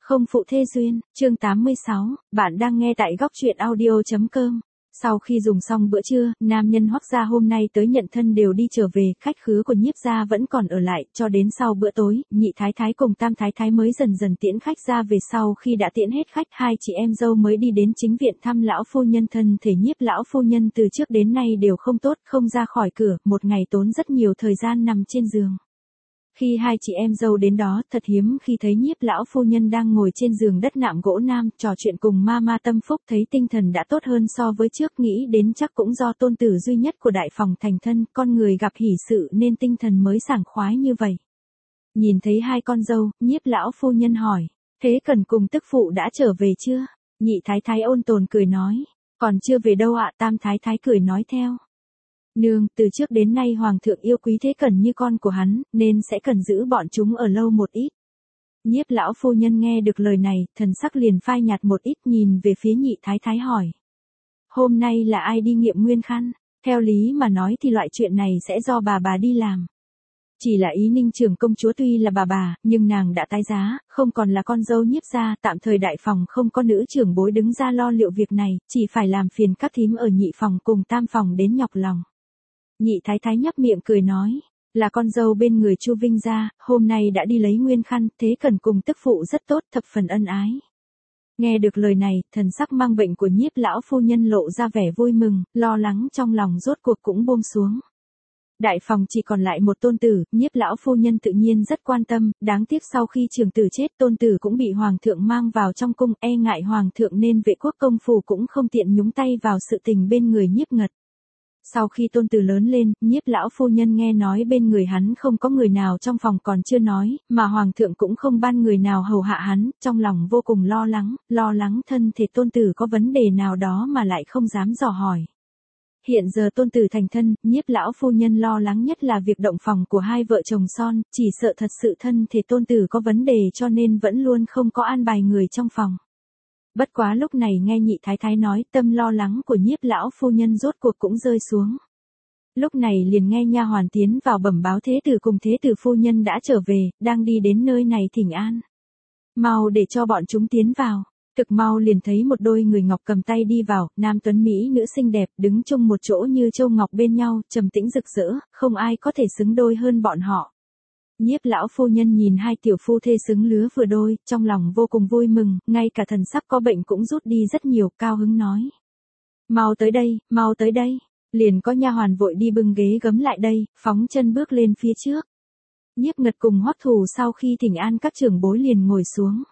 Không phụ thê duyên, chương 86, bạn đang nghe tại góc truyện audio.com. Sau khi dùng xong bữa trưa, nam nhân Hoắc gia hôm nay tới nhận thân đều đi trở về, khách khứa của Nhiếp gia vẫn còn ở lại, cho đến sau bữa tối, nhị thái thái cùng tam thái thái mới dần dần tiễn khách ra về. Sau khi đã tiễn hết khách, hai chị em dâu mới đi đến chính viện thăm lão phu nhân. Thân thể Nhiếp lão phu nhân từ trước đến nay đều không tốt, không ra khỏi cửa, một ngày tốn rất nhiều thời gian nằm trên giường. Khi hai chị em dâu đến đó, thật hiếm khi thấy Nhiếp lão phu nhân đang ngồi trên giường đất nạm gỗ nam, trò chuyện cùng ma Tâm Phúc. Thấy tinh thần đã tốt hơn so với trước, nghĩ đến chắc cũng do tôn tử duy nhất của đại phòng thành thân, con người gặp hỷ sự nên tinh thần mới sảng khoái như vậy. Nhìn thấy hai con dâu, Nhiếp lão phu nhân hỏi, thế Cần cùng tức phụ đã trở về chưa? Nhị thái thái ôn tồn cười nói, còn chưa về đâu ạ. Tam thái thái cười nói theo, nương, từ trước đến nay hoàng thượng yêu quý Thế Cần như con của hắn, nên sẽ cần giữ bọn chúng ở lâu một ít. Nhiếp lão phu nhân nghe được lời này, thần sắc liền phai nhạt một ít, nhìn về phía nhị thái thái hỏi, hôm nay là ai đi nghiệm nguyên khăn? Theo lý mà nói thì loại chuyện này sẽ do bà đi làm. Chỉ là Ý Ninh trưởng công chúa tuy là bà, nhưng nàng đã tái giá, không còn là con dâu Nhiếp gia, tạm thời đại phòng không có nữ trưởng bối đứng ra lo liệu việc này, chỉ phải làm phiền các thím ở nhị phòng cùng tam phòng đến nhọc lòng. Nhị thái thái nhấp miệng cười nói, là con dâu bên người Chu Vinh gia, hôm nay đã đi lấy nguyên khăn, Thế Cần cùng tức phụ rất tốt, thập phần ân ái. Nghe được lời này, thần sắc mang bệnh của Nhiếp lão phu nhân lộ ra vẻ vui mừng, lo lắng trong lòng rốt cuộc cũng buông xuống. Đại phòng chỉ còn lại một tôn tử, Nhiếp lão phu nhân tự nhiên rất quan tâm, đáng tiếc sau khi trưởng tử chết, tôn tử cũng bị hoàng thượng mang vào trong cung, e ngại hoàng thượng nên Vệ Quốc công phủ cũng không tiện nhúng tay vào sự tình bên người Nhiếp Ngật. Sau khi tôn tử lớn lên, Nhiếp lão phu nhân nghe nói bên người hắn không có người nào trong phòng còn chưa nói, mà hoàng thượng cũng không ban người nào hầu hạ hắn, trong lòng vô cùng lo lắng thân thể tôn tử có vấn đề nào đó mà lại không dám dò hỏi. Hiện giờ tôn tử thành thân, Nhiếp lão phu nhân lo lắng nhất là việc động phòng của hai vợ chồng son, chỉ sợ thật sự thân thể tôn tử có vấn đề cho nên vẫn luôn không có an bài người trong phòng. Bất quá lúc này nghe nhị thái thái nói, tâm lo lắng của Nhiếp lão phu nhân rốt cuộc cũng rơi xuống. Lúc này liền nghe nha hoàn tiến vào bẩm báo thế tử cùng thế tử phu nhân đã trở về, đang đi đến nơi này thỉnh an. Mau để cho bọn chúng tiến vào. Thực mau liền thấy một đôi người ngọc cầm tay đi vào, nam tuấn mỹ nữ xinh đẹp, đứng chung một chỗ như châu ngọc bên nhau, trầm tĩnh rực rỡ, không ai có thể xứng đôi hơn bọn họ. Nhiếp lão phu nhân nhìn hai tiểu phu thê xứng lứa vừa đôi, trong lòng vô cùng vui mừng, ngay cả thần sắc có bệnh cũng rút đi rất nhiều, cao hứng nói. Mau tới đây, liền có nha hoàn vội đi bưng ghế gấm lại đây, phóng chân bước lên phía trước. Nhiếp Ngật cùng Hoắc Thù sau khi thỉnh an các trưởng bối liền ngồi xuống.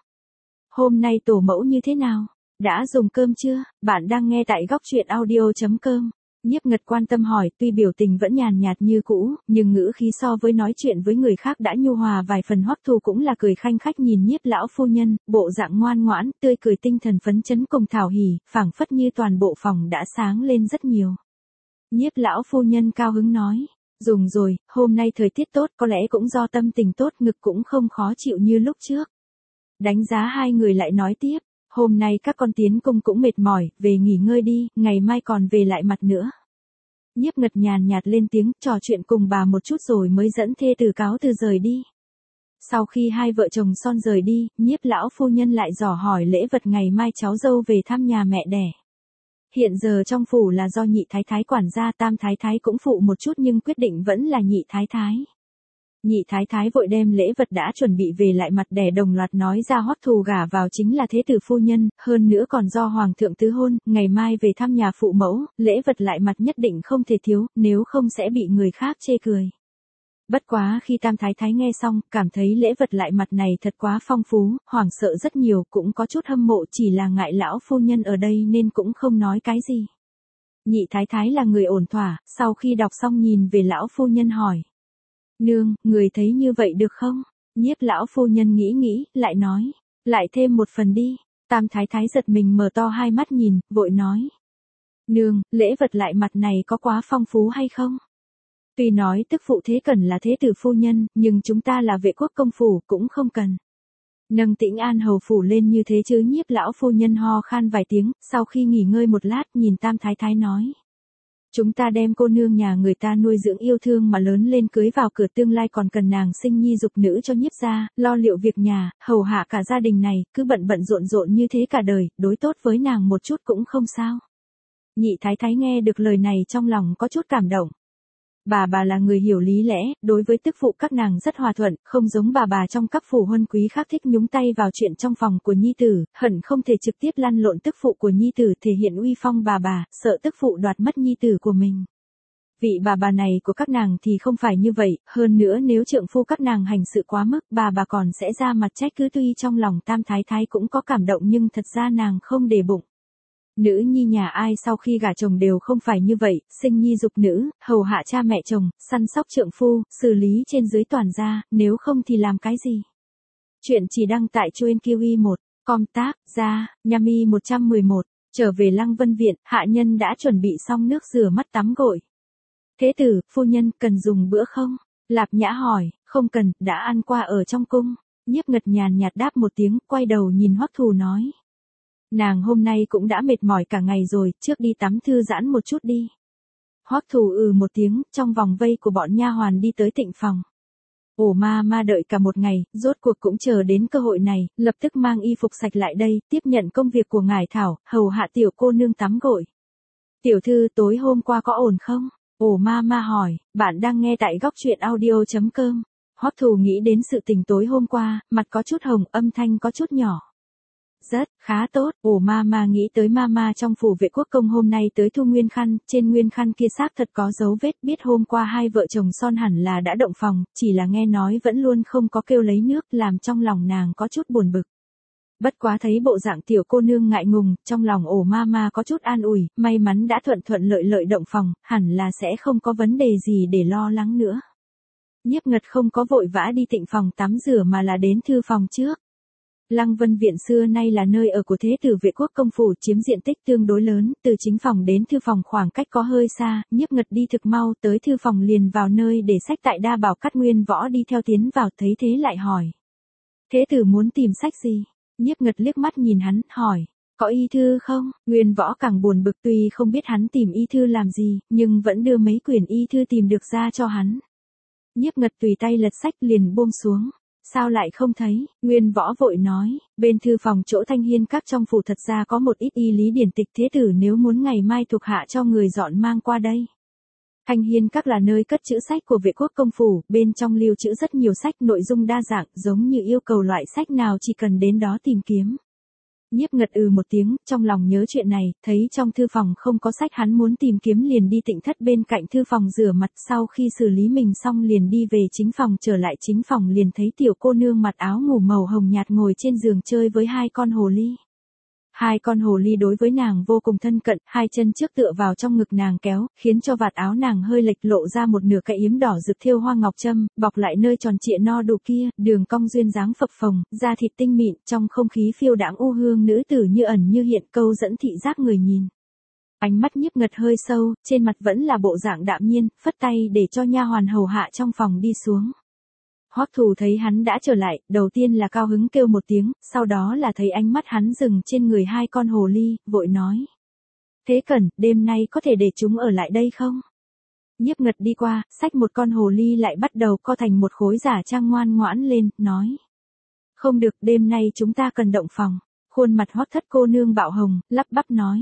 Hôm nay tổ mẫu như thế nào? Đã dùng cơm chưa? Bạn đang nghe tại góc truyện audio.com. Nhiếp Ngật quan tâm hỏi, tuy biểu tình vẫn nhàn nhạt như cũ, nhưng ngữ khí so với nói chuyện với người khác đã nhu hòa vài phần. Hoắc Thù cũng là cười khanh khách nhìn Nhiếp lão phu nhân, bộ dạng ngoan ngoãn, tươi cười tinh thần phấn chấn cùng thảo hỉ, phảng phất như toàn bộ phòng đã sáng lên rất nhiều. Nhiếp lão phu nhân cao hứng nói, dùng rồi, hôm nay thời tiết tốt, có lẽ cũng do tâm tình tốt, ngực cũng không khó chịu như lúc trước. Đánh giá hai người lại nói tiếp, hôm nay các con tiến cung cũng mệt mỏi, về nghỉ ngơi đi, ngày mai còn về lại mặt nữa. Nhiếp Ngật nhàn nhạt lên tiếng, trò chuyện cùng bà một chút rồi mới dẫn thê tử cáo từ rời đi. Sau khi hai vợ chồng son rời đi, Nhiếp lão phu nhân lại dò hỏi lễ vật ngày mai cháu dâu về thăm nhà mẹ đẻ. Hiện giờ trong phủ là do nhị thái thái quản gia, tam thái thái cũng phụ một chút nhưng quyết định vẫn là nhị thái thái. Nhị thái thái vội đem lễ vật đã chuẩn bị về lại mặt đẻ đồng loạt nói ra. Hoắc Thù gả vào chính là thế tử phu nhân, hơn nữa còn do hoàng thượng tứ hôn, ngày mai về thăm nhà phụ mẫu, lễ vật lại mặt nhất định không thể thiếu, nếu không sẽ bị người khác chê cười. Bất quá khi tam thái thái nghe xong, cảm thấy lễ vật lại mặt này thật quá phong phú, hoảng sợ rất nhiều, cũng có chút hâm mộ, chỉ là ngại lão phu nhân ở đây nên cũng không nói cái gì. Nhị thái thái là người ổn thỏa, sau khi đọc xong nhìn về lão phu nhân hỏi. Nương, người thấy như vậy được không? Nhiếp lão phu nhân nghĩ, lại nói, lại thêm một phần đi. Tam thái thái giật mình mở to hai mắt nhìn, vội nói. Nương, lễ vật lại mặt này có quá phong phú hay không? Tuy nói tức phụ Thế Cần là thế tử phu nhân, nhưng chúng ta là Vệ Quốc công phủ cũng không cần. Nâng Tĩnh An hầu phủ lên như thế chứ. Nhiếp lão phu nhân ho khan vài tiếng, sau khi nghỉ ngơi một lát nhìn tam thái thái nói. Chúng ta đem cô nương nhà người ta nuôi dưỡng yêu thương mà lớn lên cưới vào cửa, tương lai còn cần nàng sinh nhi dục nữ cho nhiếp gia, lo liệu việc nhà, hầu hạ cả gia đình này, cứ bận bận rộn rộn như thế cả đời, đối tốt với nàng một chút cũng không sao. Nhị thái thái nghe được lời này trong lòng có chút cảm động. Bà là người hiểu lý lẽ, đối với tức phụ các nàng rất hòa thuận, không giống bà trong các phủ huân quý khác thích nhúng tay vào chuyện trong phòng của nhi tử, hận không thể trực tiếp lăn lộn tức phụ của nhi tử thể hiện uy phong bà, sợ tức phụ đoạt mất nhi tử của mình. Vị bà này của các nàng thì không phải như vậy, hơn nữa nếu trượng phu các nàng hành sự quá mức, bà còn sẽ ra mặt trách cứ, tuy trong lòng tam thái thái cũng có cảm động nhưng thật ra nàng không để bụng. Nữ nhi nhà ai sau khi gả chồng đều không phải như vậy, sinh nhi dục nữ, hầu hạ cha mẹ chồng, săn sóc trượng phu, xử lý trên dưới toàn gia, nếu không thì làm cái gì. Chuyện chỉ đăng tại Truyện Kiwi 1, com tác, ra, Yami 111, trở về Lăng Vân Viện, hạ nhân đã chuẩn bị xong nước rửa mắt tắm gội. Thế tử, phu nhân, cần dùng bữa không? Lạp Nhã hỏi, không cần, đã ăn qua ở trong cung. Nhiếp Ngật nhàn nhạt đáp một tiếng, quay đầu nhìn Hoắc Thù nói. Nàng hôm nay cũng đã mệt mỏi cả ngày rồi, trước đi tắm thư giãn một chút đi. Hoắc Thù một tiếng, trong vòng vây của bọn nha hoàn đi tới tịnh phòng. Ổ ma đợi cả một ngày, rốt cuộc cũng chờ đến cơ hội này, lập tức mang y phục sạch lại đây, tiếp nhận công việc của ngài Thảo, hầu hạ tiểu cô nương tắm gội. Tiểu thư, tối hôm qua có ổn không? Ổ ma hỏi, bạn đang nghe tại góc truyện audio.com. Hoắc Thù nghĩ đến sự tình tối hôm qua, mặt có chút hồng, âm thanh có chút nhỏ. Rất, khá tốt, ổ ma nghĩ tới ma trong phủ Vệ Quốc Công hôm nay tới thu nguyên khăn, trên nguyên khăn kia xác thật có dấu vết, biết hôm qua hai vợ chồng son hẳn là đã động phòng, chỉ là nghe nói vẫn luôn không có kêu lấy nước, làm trong lòng nàng có chút buồn bực. Bất quá thấy bộ dạng tiểu cô nương ngại ngùng, trong lòng ổ ma có chút an ủi, may mắn đã thuận lợi động phòng, hẳn là sẽ không có vấn đề gì để lo lắng nữa. Nhiếp Ngật không có vội vã đi tịnh phòng tắm rửa mà là đến thư phòng trước. Lăng Vân Viện xưa nay là nơi ở của thế tử Vệ Quốc công phủ, chiếm diện tích tương đối lớn, từ chính phòng đến thư phòng khoảng cách có hơi xa, Nhiếp Ngật đi thực mau, tới thư phòng liền vào nơi để sách tại đa bảo Cát Nguyên Võ đi theo tiến vào, thấy thế lại hỏi. Thế tử muốn tìm sách gì? Nhiếp Ngật liếc mắt nhìn hắn, hỏi. Có y thư không? Nguyên Võ càng buồn bực, tuy không biết hắn tìm y thư làm gì, nhưng vẫn đưa mấy quyển y thư tìm được ra cho hắn. Nhiếp Ngật tùy tay lật sách liền buông xuống. Sao lại không thấy? Nguyên Võ vội nói, bên thư phòng chỗ Thanh Hiên Các trong phủ thật ra có một ít y lý điển tịch, thế tử nếu muốn ngày mai thuộc hạ cho người dọn mang qua đây. Thanh Hiên Các là nơi cất trữ sách của Vệ Quốc công phủ, bên trong lưu trữ rất nhiều sách, nội dung đa dạng, giống như yêu cầu loại sách nào chỉ cần đến đó tìm kiếm. Nhiếp Ngật một tiếng, trong lòng nhớ chuyện này, thấy trong thư phòng không có sách hắn muốn tìm kiếm liền đi tịnh thất bên cạnh thư phòng rửa mặt, sau khi xử lý mình xong liền đi về chính phòng, trở lại chính phòng liền thấy tiểu cô nương mặc áo ngủ màu hồng nhạt ngồi trên giường chơi với hai con hồ ly. Hai con hồ ly đối với nàng vô cùng thân cận, hai chân trước tựa vào trong ngực nàng kéo, khiến cho vạt áo nàng hơi lệch lộ ra một nửa cái yếm đỏ rực thêu hoa ngọc trâm, bọc lại nơi tròn trịa no đủ kia, đường cong duyên dáng phập phồng, da thịt tinh mịn, trong không khí phiêu đãng u hương nữ tử như ẩn như hiện, câu dẫn thị giác người nhìn. Ánh mắt Nhiếp Ngật hơi sâu, trên mặt vẫn là bộ dạng đạm nhiên, phất tay để cho nha hoàn hầu hạ trong phòng đi xuống. Hoắc Thù thấy hắn đã trở lại, đầu tiên là cao hứng kêu một tiếng, sau đó là thấy ánh mắt hắn dừng trên người hai con hồ ly, vội nói. Thế Cẩn, đêm nay có thể để chúng ở lại đây không? Nhiếp Ngật đi qua, xách một con hồ ly lại bắt đầu co thành một khối giả trang ngoan ngoãn lên, nói. Không được, đêm nay chúng ta cần động phòng. Khuôn mặt Hoắc thất cô nương bạo hồng, lắp bắp nói.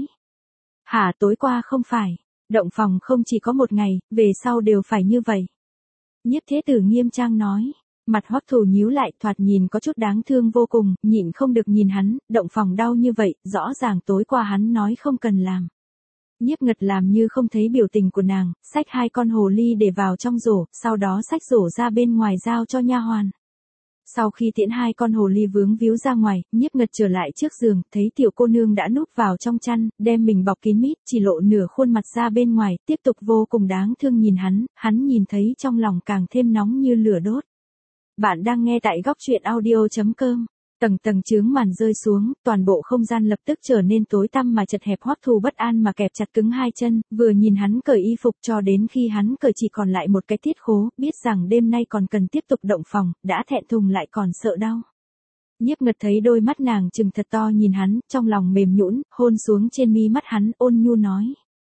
Hả, tối qua không phải. Động phòng không chỉ có một ngày, về sau đều phải như vậy. Nhiếp Thế Tử nghiêm trang nói. Mặt Hoắc Thù nhíu lại, thoạt nhìn có chút đáng thương vô cùng, nhịn không được nhìn hắn, động phòng đau như vậy, rõ ràng tối qua hắn nói không cần làm. Nhiếp Ngật làm như không thấy biểu tình của nàng, xách hai con hồ ly để vào trong rổ, sau đó xách rổ ra bên ngoài giao cho nha hoàn. Sau khi tiễn hai con hồ ly vướng víu ra ngoài, Nhiếp Ngật trở lại trước giường, thấy tiểu cô nương đã núp vào trong chăn, đem mình bọc kín mít, chỉ lộ nửa khuôn mặt ra bên ngoài, tiếp tục vô cùng đáng thương nhìn hắn nhìn thấy trong lòng càng thêm nóng như lửa đốt. Bạn đang nghe tại góc truyện audio.com. Tầng chướng màn rơi xuống, toàn bộ không gian lập tức trở nên tối tăm mà chật hẹp. Hoắc Thù bất an mà kẹp chặt cứng hai chân, vừa nhìn hắn cởi y phục cho đến khi hắn cởi chỉ còn lại một cái tiết khố, biết rằng đêm nay còn cần tiếp tục động phòng, đã thẹn thùng lại còn sợ đau. Nhiếp Ngật thấy đôi mắt nàng trừng thật to nhìn hắn, trong lòng mềm nhũn, hôn xuống trên mi mắt hắn, ôn nhu nói.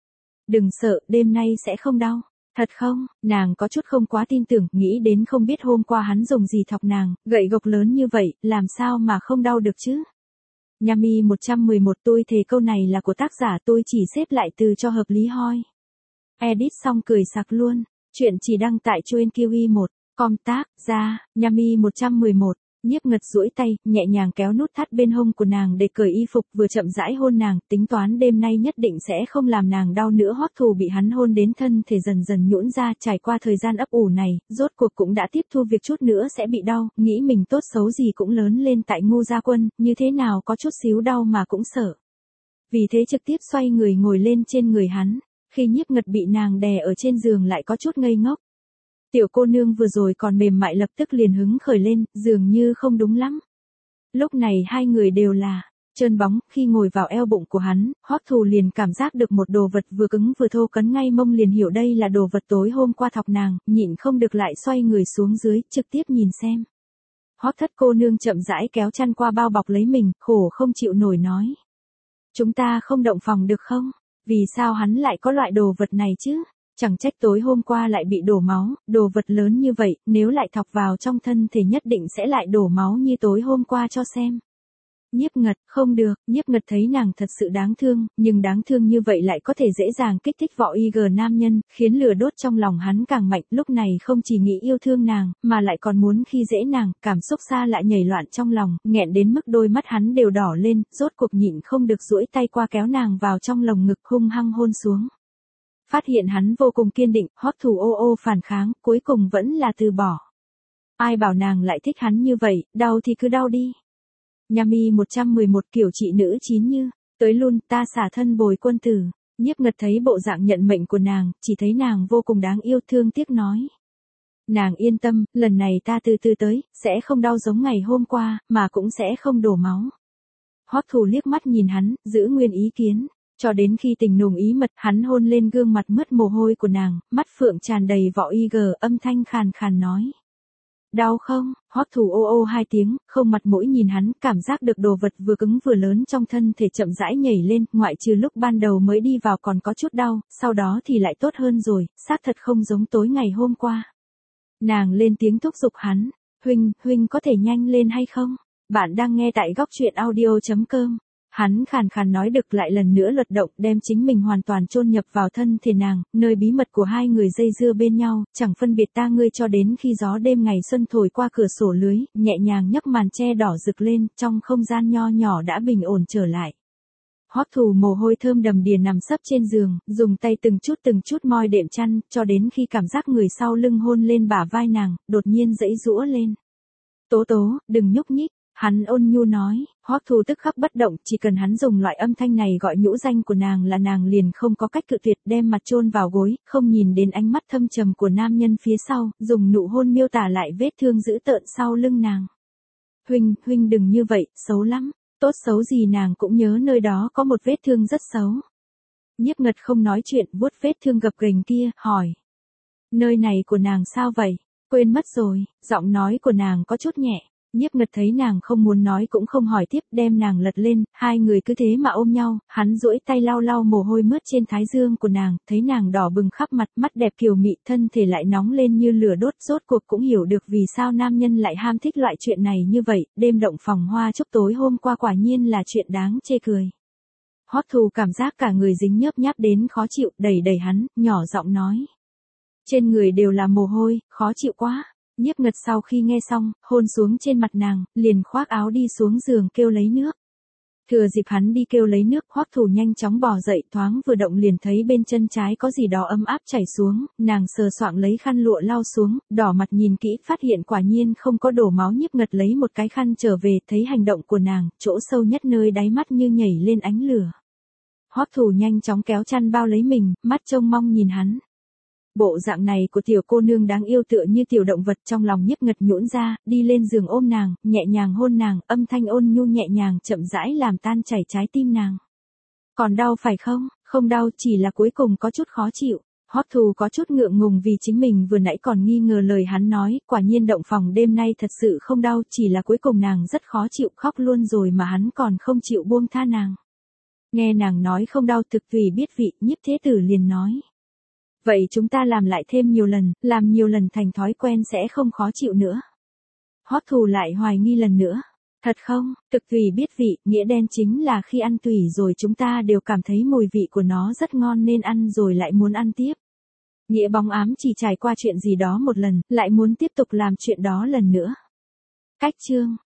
Đừng sợ, đêm nay sẽ không đau. Thật không? Nàng có chút không quá tin tưởng, nghĩ đến không biết hôm qua hắn dùng gì thọc nàng, gậy gộc lớn như vậy, làm sao mà không đau được chứ? Yami 111 tôi thề câu này là của tác giả, tôi chỉ xếp lại từ cho hợp lý hoi. Edit xong cười sặc luôn. Chuyện chỉ đăng tại Truyện Kiwi 1. Com tác ra, Yami 111. Nhiếp Ngật duỗi tay, nhẹ nhàng kéo nút thắt bên hông của nàng để cởi y phục, vừa chậm rãi hôn nàng, tính toán đêm nay nhất định sẽ không làm nàng đau nữa. Hoắc Thù bị hắn hôn đến thân thể dần dần nhũn ra, trải qua thời gian ấp ủ này, rốt cuộc cũng đã tiếp thu việc chút nữa sẽ bị đau, nghĩ mình tốt xấu gì cũng lớn lên tại Ngô Gia Quân, như thế nào có chút xíu đau mà cũng sợ. Vì thế trực tiếp xoay người ngồi lên trên người hắn, khi Nhiếp Ngật bị nàng đè ở trên giường lại có chút ngây ngốc. Tiểu cô nương vừa rồi còn mềm mại lập tức liền hứng khởi lên, dường như không đúng lắm. Lúc này hai người đều là trơn bóng, khi ngồi vào eo bụng của hắn, Hoắc Thù liền cảm giác được một đồ vật vừa cứng vừa thô cấn ngay mông, liền hiểu đây là đồ vật tối hôm qua thọc nàng, nhịn không được lại xoay người xuống dưới, trực tiếp nhìn xem. Hoắc Thất cô nương chậm rãi kéo chăn qua bao bọc lấy mình, khổ không chịu nổi nói. Chúng ta không động phòng được không? Vì sao hắn lại có loại đồ vật này chứ? Chẳng trách tối hôm qua lại bị đổ máu, đồ vật lớn như vậy, nếu lại thọc vào trong thân thể nhất định sẽ lại đổ máu như tối hôm qua cho xem. Nhiếp Ngật, không được, Nhiếp Ngật thấy nàng thật sự đáng thương, nhưng đáng thương như vậy lại có thể dễ dàng kích thích võ IG nam nhân, khiến lửa đốt trong lòng hắn càng mạnh, lúc này không chỉ nghĩ yêu thương nàng, mà lại còn muốn khi dễ nàng, cảm xúc xa lại nhảy loạn trong lòng, nghẹn đến mức đôi mắt hắn đều đỏ lên, rốt cuộc nhịn không được duỗi tay qua kéo nàng vào trong lồng ngực hung hăng hôn xuống. Phát hiện hắn vô cùng kiên định, Hoắc Thù ô ô phản kháng, cuối cùng vẫn là từ bỏ. Ai bảo nàng lại thích hắn như vậy, đau thì cứ đau đi. Yami 111 kiểu chị nữ chín như, tới luôn, ta xả thân bồi quân tử. Nhiếp Ngật thấy bộ dạng nhận mệnh của nàng, chỉ thấy nàng vô cùng đáng yêu, thương tiếc nói. Nàng yên tâm, lần này ta từ từ tới, sẽ không đau giống ngày hôm qua, mà cũng sẽ không đổ máu. Hoắc Thù liếc mắt nhìn hắn, giữ nguyên ý kiến. Cho đến khi tình nùng ý mật, hắn hôn lên gương mặt mướt mồ hôi của nàng, mắt phượng tràn đầy vỏ IG, âm thanh khàn khàn nói. Đau không? Hoắc Thù ô ô hai tiếng, không mặt mũi nhìn hắn, cảm giác được đồ vật vừa cứng vừa lớn trong thân thể chậm rãi nhảy lên, ngoại trừ lúc ban đầu mới đi vào còn có chút đau, sau đó thì lại tốt hơn rồi, xác thật không giống tối ngày hôm qua. Nàng lên tiếng thúc giục hắn, huynh có thể nhanh lên hay không? Bạn đang nghe tại góc truyện audio.com. Hắn khàn khàn nói được lại lần nữa lật động, đem chính mình hoàn toàn chôn nhập vào thân thể nàng, nơi bí mật của hai người dây dưa bên nhau, chẳng phân biệt ta ngươi, cho đến khi gió đêm ngày xuân thổi qua cửa sổ lưới, nhẹ nhàng nhấc màn che đỏ rực lên, trong không gian nho nhỏ đã bình ổn trở lại. Hoắc Thù mồ hôi thơm đầm đìa nằm sấp trên giường, dùng tay từng chút moi đệm chăn, cho đến khi cảm giác người sau lưng hôn lên bả vai nàng, đột nhiên giãy giũa lên. Tố tố, đừng nhúc nhích. Hắn ôn nhu nói, Hoắc Thù tức khắc bất động, chỉ cần hắn dùng loại âm thanh này gọi nhũ danh của nàng là nàng liền không có cách cự tuyệt, đem mặt chôn vào gối, không nhìn đến ánh mắt thâm trầm của nam nhân phía sau, dùng nụ hôn miêu tả lại vết thương dữ tợn sau lưng nàng. Huynh đừng như vậy, xấu lắm, tốt xấu gì nàng cũng nhớ nơi đó có một vết thương rất xấu. Nhiếp Ngật không nói chuyện, vuốt vết thương gập ghềnh kia, hỏi. Nơi này của nàng sao vậy? Quên mất rồi, giọng nói của nàng có chút nhẹ. Nhiếp Ngật thấy nàng không muốn nói cũng không hỏi tiếp, đem nàng lật lên, hai người cứ thế mà ôm nhau, hắn duỗi tay lau lau mồ hôi mướt trên thái dương của nàng, thấy nàng đỏ bừng khắp mặt, mắt đẹp kiều mị, thân thể lại nóng lên như lửa đốt, rốt cuộc cũng hiểu được vì sao nam nhân lại ham thích loại chuyện này như vậy, đêm động phòng hoa chúc tối hôm qua quả nhiên là chuyện đáng chê cười. Hoắc Thù cảm giác cả người dính nhớp nháp đến khó chịu, đẩy hắn, nhỏ giọng nói. Trên người đều là mồ hôi, khó chịu quá. Nhiếp Ngật sau khi nghe xong, hôn xuống trên mặt nàng, liền khoác áo đi xuống giường kêu lấy nước. Thừa dịp hắn đi kêu lấy nước, Hoắc Thù nhanh chóng bò dậy, thoáng vừa động liền thấy bên chân trái có gì đó ấm áp chảy xuống, nàng sờ soạng lấy khăn lụa lau xuống, đỏ mặt nhìn kỹ, phát hiện quả nhiên không có đổ máu. Nhiếp Ngật lấy một cái khăn trở về, thấy hành động của nàng, chỗ sâu nhất nơi đáy mắt như nhảy lên ánh lửa. Hoắc Thù nhanh chóng kéo chăn bao lấy mình, mắt trông mong nhìn hắn. Bộ dạng này của tiểu cô nương đáng yêu tựa như tiểu động vật, trong lòng Nhiếp Ngật nhũn ra, đi lên giường ôm nàng, nhẹ nhàng hôn nàng, âm thanh ôn nhu nhẹ nhàng chậm rãi làm tan chảy trái tim nàng. Còn đau phải không? Không đau, chỉ là cuối cùng có chút khó chịu. Hoắc Thù có chút ngượng ngùng vì chính mình vừa nãy còn nghi ngờ lời hắn nói, quả nhiên động phòng đêm nay thật sự không đau, chỉ là cuối cùng nàng rất khó chịu, khóc luôn rồi mà hắn còn không chịu buông tha nàng. Nghe nàng nói không đau thực tùy biết vị, Nhiếp Thế Tử liền nói. Vậy chúng ta làm lại thêm nhiều lần, làm nhiều lần thành thói quen sẽ không khó chịu nữa. Hoắc Thù lại hoài nghi lần nữa. Thật không, thực tùy biết vị, nghĩa đen chính là khi ăn tùy rồi chúng ta đều cảm thấy mùi vị của nó rất ngon nên ăn rồi lại muốn ăn tiếp. Nghĩa bóng ám chỉ trải qua chuyện gì đó một lần, lại muốn tiếp tục làm chuyện đó lần nữa. Cách chương